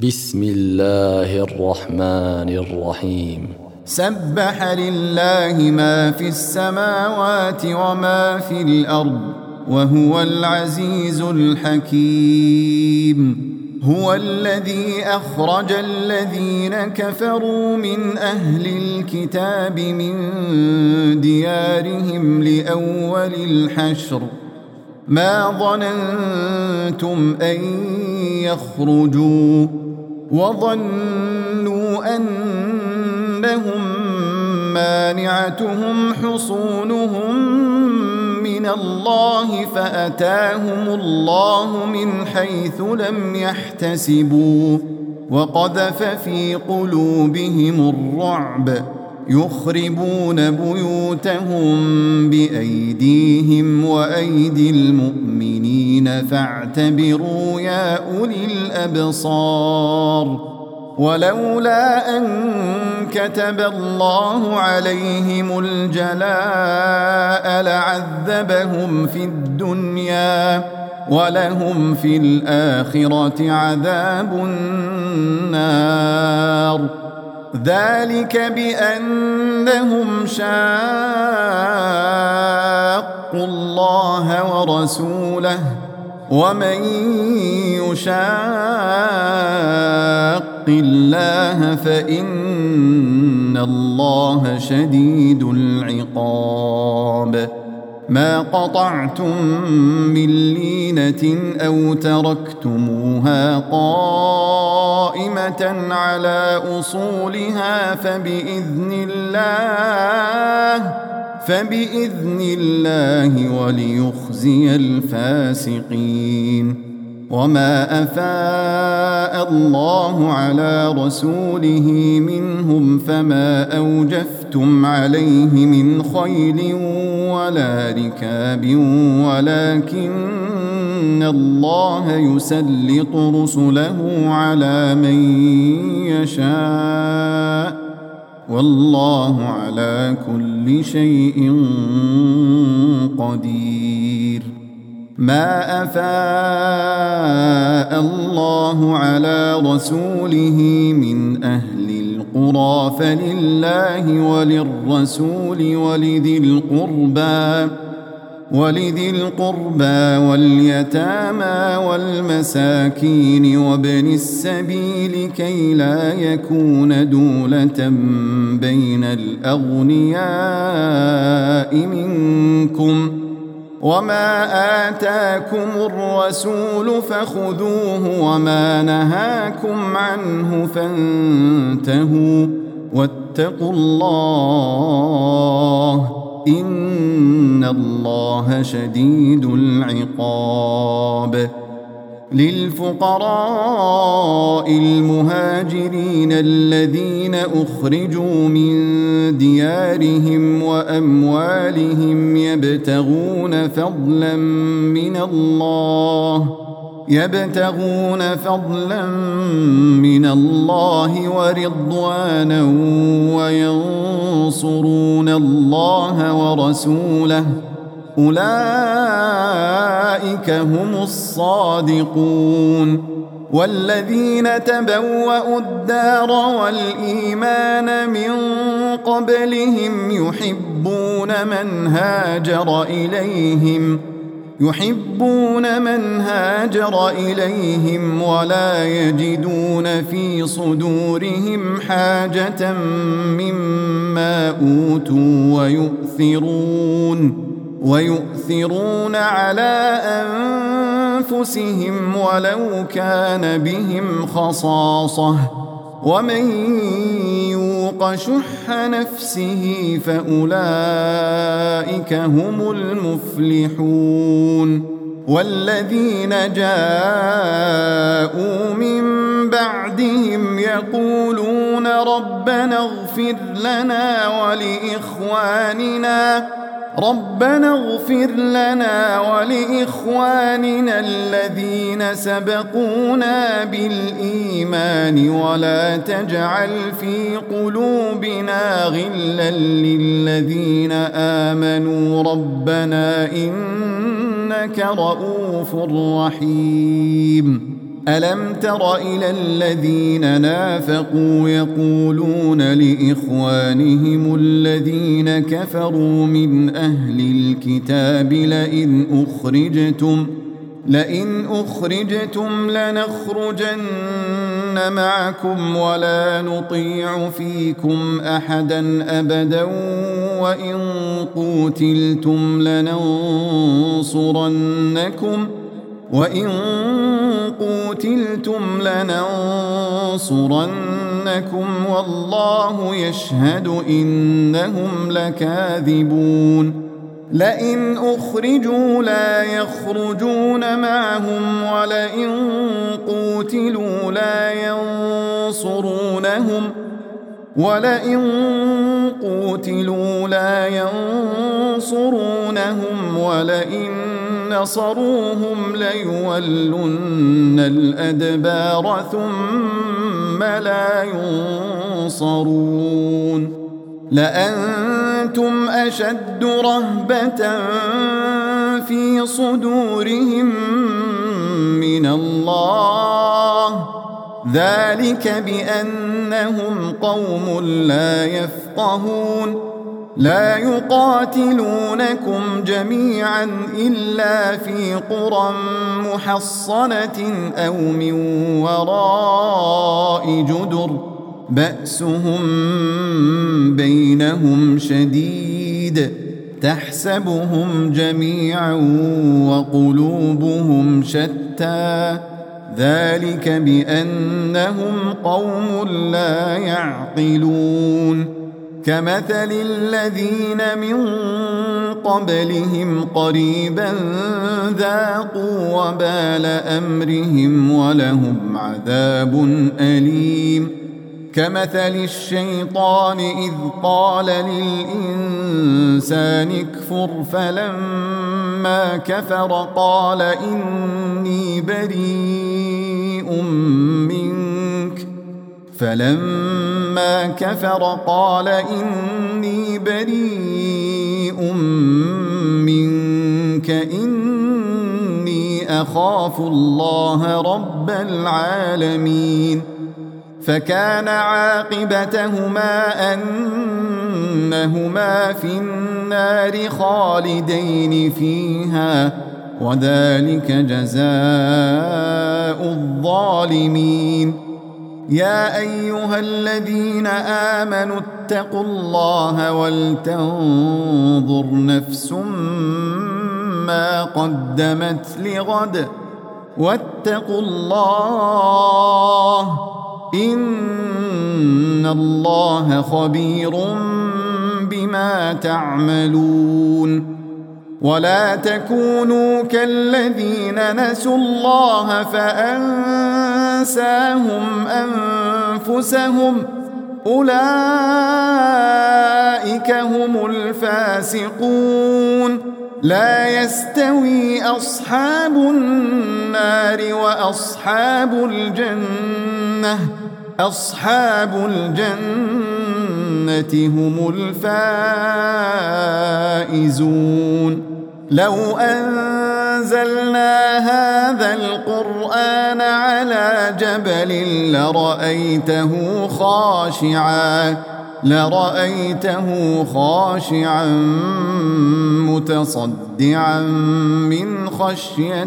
بسم الله الرحمن الرحيم. سبح لله ما في السماوات وما في الأرض وهو العزيز الحكيم. هو الذي أخرج الذين كفروا من أهل الكتاب من ديارهم لأول الحشر ما ظننتم أن يخرجوا وظنوا أنهم مانعتهم حصونهم من الله فأتاهم الله من حيث لم يحتسبوا وقذف في قلوبهم الرعب يخربون بيوتهم بأيديهم وأيدي المؤمنين فاعتبروا يا أولي الأبصار. ولولا أن كتب الله عليهم الجلاء لعذبهم في الدنيا ولهم في الآخرة عذاب النار. ذلك بأنهم شاقوا الله ورسوله ومن يشاق الله فإن الله شديد العقاب. ما قطعتم من لينة أو تركتموها قائمة على أصولها فبإذن الله وليخزي الفاسقين. وما أفاء الله على رسوله منهم فما أوجفتم عليه من خيل ولا ركاب ولكن الله يسلط رسله على من يشاء والله على كل شيء قدير. ما أفاء الله على رسوله من أهل القرى فلله وللرسول ولذي القربى واليتامى والمساكين وابن السبيل كي لا يكون دولة بين الأغنياء منكم. وما آتاكم الرسول فخذوه وما نهاكم عنه فانتهوا واتقوا الله إن الله شديد العقاب. للفقراء المهاجرين الذين أخرجوا من ديارهم وأموالهم يبتغون فضلا من الله ورضوانا وينصرون الله ورسوله أولئك هم الصادقون. والذين تبوأوا الدار والإيمان من قبلهم يحبون من هاجر إليهم ولا يجدون في صدورهم حاجة مما أوتوا ويؤثرون على أنفسهم ولو كان بهم خصاصة ومن يوق شح نفسه فأولئك هم المفلحون. والذين جاءوا من بعدهم يقولون ربنا اغفر لنا ولإخواننا الذين سبقونا بالإيمان ولا تجعل في قلوبنا غلا للذين آمنوا ربنا إنك رؤوف رحيم. ألم تر إلى الذين نافقوا يقولون لإخوانهم الذين كفروا من أهل الكتاب لئن أخرجتم لنخرجن معكم ولا نطيع فيكم أحدا أبدا وإن قوتلتم لننصرنكم والله يشهد إنهم لكاذبون لئن أخرجوا لا يخرجون معهم ولئن قوتلوا لا ينصرونهم ولئن نصروهم ليولن الأدبار ثم لا ينصرون لأنتم أشد رهبة في صدورهم من الله ذلك بأنهم قوم لا يفقهون لا يقاتلونكم جميعا إلا في قرى محصنة أو من وراء جدر بأسهم بينهم شديد تحسبهم جميعا وقلوبهم شتى ذلك بأنهم قوم لا يعقلون كمثل الذين من قبلهم قريبا ذاقوا وبال أمرهم ولهم عذاب أليم كمثل الشيطان إذ قال للإنسان اكفر فلما كفر قال إني بريء منك إني أخاف الله رب العالمين فكان عاقبتهما أنهما في النار خالدين فيها وذلك جزاء الظالمين يا أيها الذين آمنوا اتقوا الله ولتنظر نفس ما قدمت لغد واتقوا الله إن الله خبير بما تعملون ولا تكونوا كالذين نسوا الله فأنساهم أنفسهم أولئك هم الفاسقون لا يستوي أصحاب النار وأصحاب الجنة هم الفائزون لو أنزلنا هذا القرآن على جبل لرأيته خاشعا متصدعا من خشية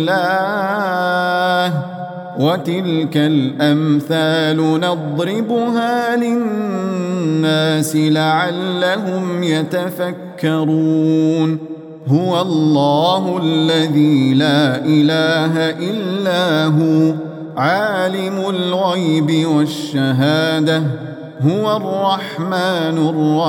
الله وتلك الأمثال نضربها للناس لعلهم يتفكرون هو الله الذي لا إله إلا هو عالم الغيب والشهادة هو الرحمن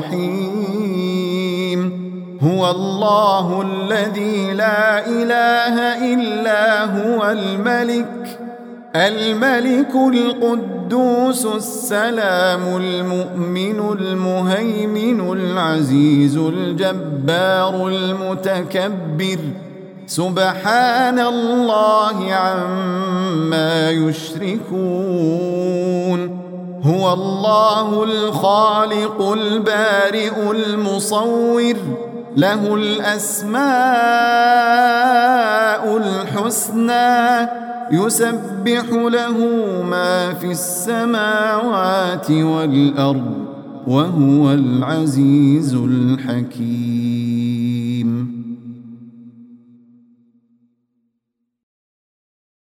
الرحيم هو الله الذي لا إله إلا هو الملك القدوس السلام المؤمن المهيمن العزيز الجبار المتكبر سبحان الله عما يشركون هو الله الخالق البارئ المصور له الأسماء الحسنى يسبح له ما في السماوات والأرض وهو العزيز الحكيم.